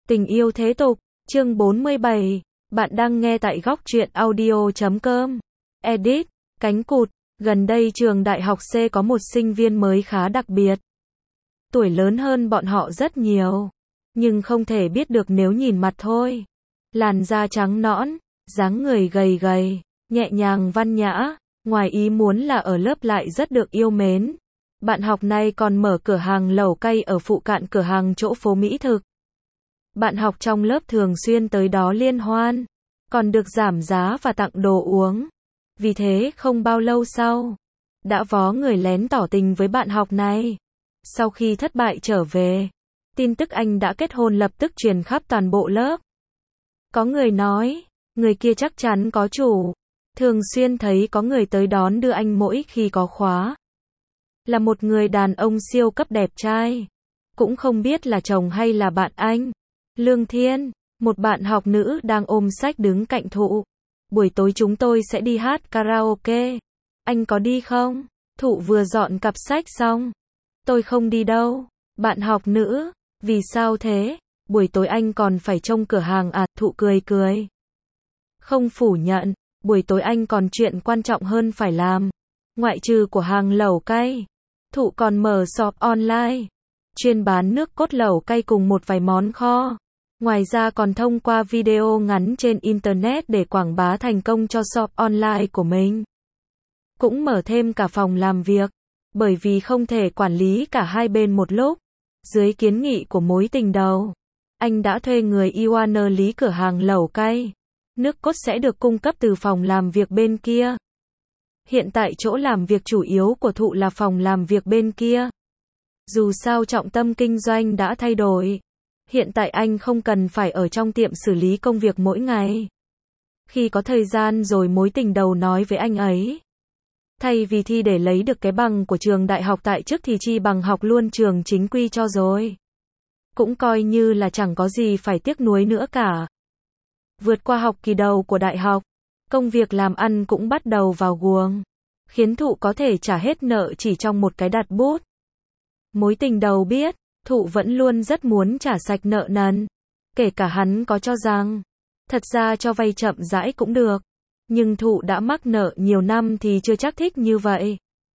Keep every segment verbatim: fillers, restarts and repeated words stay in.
Tình yêu thế tục, chương bốn mươi bảy. Bạn đang nghe tại góc truyện audio chấm com. Edit, cánh cụt. Gần đây trường đại học C có một sinh viên mới khá đặc biệt. Tuổi lớn hơn bọn họ rất nhiều. Nhưng không thể biết được nếu nhìn mặt thôi. Làn da trắng nõn, dáng người gầy gầy, nhẹ nhàng văn nhã. Ngoài ý muốn là ở lớp lại rất được yêu mến. Bạn học này còn mở cửa hàng lẩu cay ở phụ cận cửa hàng chỗ phố Mỹ Thực. Bạn học trong lớp thường xuyên tới đó liên hoan, còn được giảm giá và tặng đồ uống. Vì thế không bao lâu sau, đã có người lén tỏ tình với bạn học này. Sau khi thất bại trở về, tin tức anh đã kết hôn lập tức truyền khắp toàn bộ lớp. Có người nói, người kia chắc chắn có chủ. Thường xuyên thấy có người tới đón đưa anh mỗi khi có khóa. Là một người đàn ông siêu cấp đẹp trai. Cũng không biết là chồng hay là bạn anh. Lương Thiên, một bạn học nữ đang ôm sách đứng cạnh Thụ. Buổi tối chúng tôi sẽ đi hát karaoke. Anh có đi không? Thụ vừa dọn cặp sách xong. Tôi không đi đâu. Bạn học nữ, vì sao thế? Buổi tối anh còn phải trông cửa hàng à? Thụ cười cười. Không phủ nhận, buổi tối anh còn chuyện quan trọng hơn phải làm. Ngoại trừ của hàng lẩu cay, Thụ còn mở shop online, chuyên bán nước cốt lẩu cay cùng một vài món kho. Ngoài ra còn thông qua video ngắn trên Internet để quảng bá thành công cho shop online của mình. Cũng mở thêm cả phòng làm việc, bởi vì không thể quản lý cả hai bên một lúc. Dưới kiến nghị của mối tình đầu, anh đã thuê người Iwaner lý cửa hàng lẩu cay. Nước cốt sẽ được cung cấp từ phòng làm việc bên kia. Hiện tại chỗ làm việc chủ yếu của Thụ là phòng làm việc bên kia. Dù sao trọng tâm kinh doanh đã thay đổi. Hiện tại anh không cần phải ở trong tiệm xử lý công việc mỗi ngày. Khi có thời gian rồi mối tình đầu nói với anh ấy. Thay vì thi để lấy được cái bằng của trường đại học tại chức thì chi bằng học luôn trường chính quy cho rồi. Cũng coi như là chẳng có gì phải tiếc nuối nữa cả. Vượt qua học kỳ đầu của đại học, công việc làm ăn cũng bắt đầu vào guồng, khiến Thụ có thể trả hết nợ chỉ trong một cái đặt bút. Mối tình đầu biết, Thụ vẫn luôn rất muốn trả sạch nợ nần. Kể cả hắn có cho rằng, thật ra cho vay chậm rãi cũng được. Nhưng Thụ đã mắc nợ nhiều năm thì chưa chắc thích như vậy.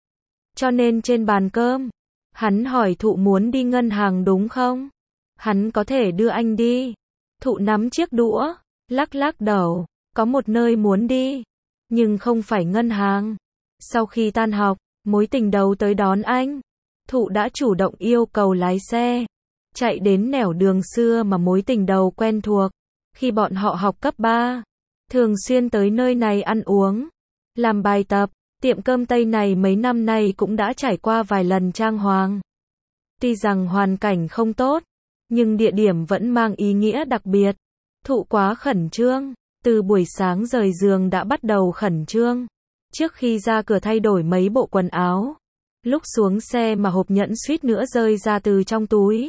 Cho nên trên bàn cơm, hắn hỏi Thụ muốn đi ngân hàng đúng không? Hắn có thể đưa anh đi. Thụ nắm chiếc đũa, lắc lắc đầu, có một nơi muốn đi, nhưng không phải ngân hàng. Sau khi tan học, mối tình đầu tới đón anh. Thụ đã chủ động yêu cầu lái xe, chạy đến nẻo đường xưa mà mối tình đầu quen thuộc, khi bọn họ học cấp ba. Thường xuyên tới nơi này ăn uống, làm bài tập. Tiệm cơm Tây này mấy năm nay cũng đã trải qua vài lần trang hoàng. Tuy rằng hoàn cảnh không tốt, nhưng địa điểm vẫn mang ý nghĩa đặc biệt. Thụ quá khẩn trương, từ buổi sáng rời giường đã bắt đầu khẩn trương. Trước khi ra cửa thay đổi mấy bộ quần áo. Lúc xuống xe mà hộp nhẫn suýt nữa rơi ra từ trong túi.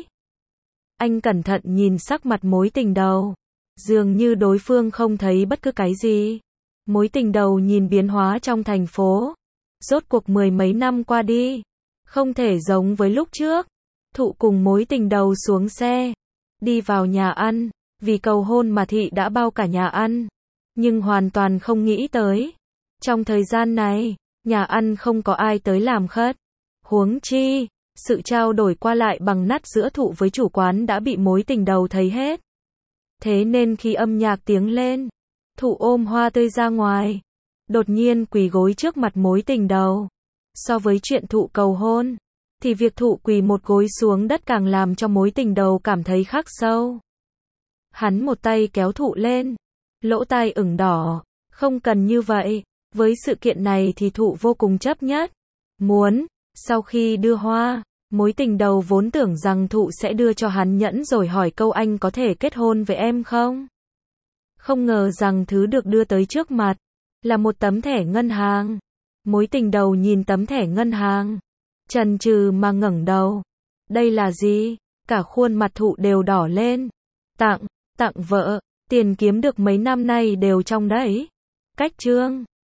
Anh cẩn thận nhìn sắc mặt mối tình đầu. Dường như đối phương không thấy bất cứ cái gì. Mối tình đầu nhìn biến hóa trong thành phố. Rốt cuộc mười mấy năm qua đi, không thể giống với lúc trước. Thụ cùng mối tình đầu xuống xe, đi vào nhà ăn. Vì cầu hôn mà Thị đã bao cả nhà ăn. Nhưng hoàn toàn không nghĩ tới. Trong thời gian này, nhà ăn không có ai tới làm khách. Huống chi, sự trao đổi qua lại bằng nắt giữa Thụ với chủ quán đã bị mối tình đầu thấy hết. Thế nên khi âm nhạc tiếng lên, Thụ ôm hoa tươi ra ngoài. Đột nhiên quỳ gối trước mặt mối tình đầu. So với chuyện Thụ cầu hôn, thì việc Thụ quỳ một gối xuống đất càng làm cho mối tình đầu cảm thấy khắc sâu. Hắn một tay kéo Thụ lên, lỗ tai ửng đỏ. Không cần như vậy, với sự kiện này thì Thụ vô cùng chấp nhất. Muốn, sau khi đưa hoa, mối tình đầu vốn tưởng rằng Thụ sẽ đưa cho hắn nhẫn rồi hỏi câu anh có thể kết hôn với em không? Không ngờ rằng thứ được đưa tới trước mặt, là một tấm thẻ ngân hàng. Mối tình đầu nhìn tấm thẻ ngân hàng, chần chừ mà ngẩng đầu. Đây là gì? Cả khuôn mặt Thụ đều đỏ lên. Tặng, tặng vợ, tiền kiếm được mấy năm nay đều trong đấy. Cách trương.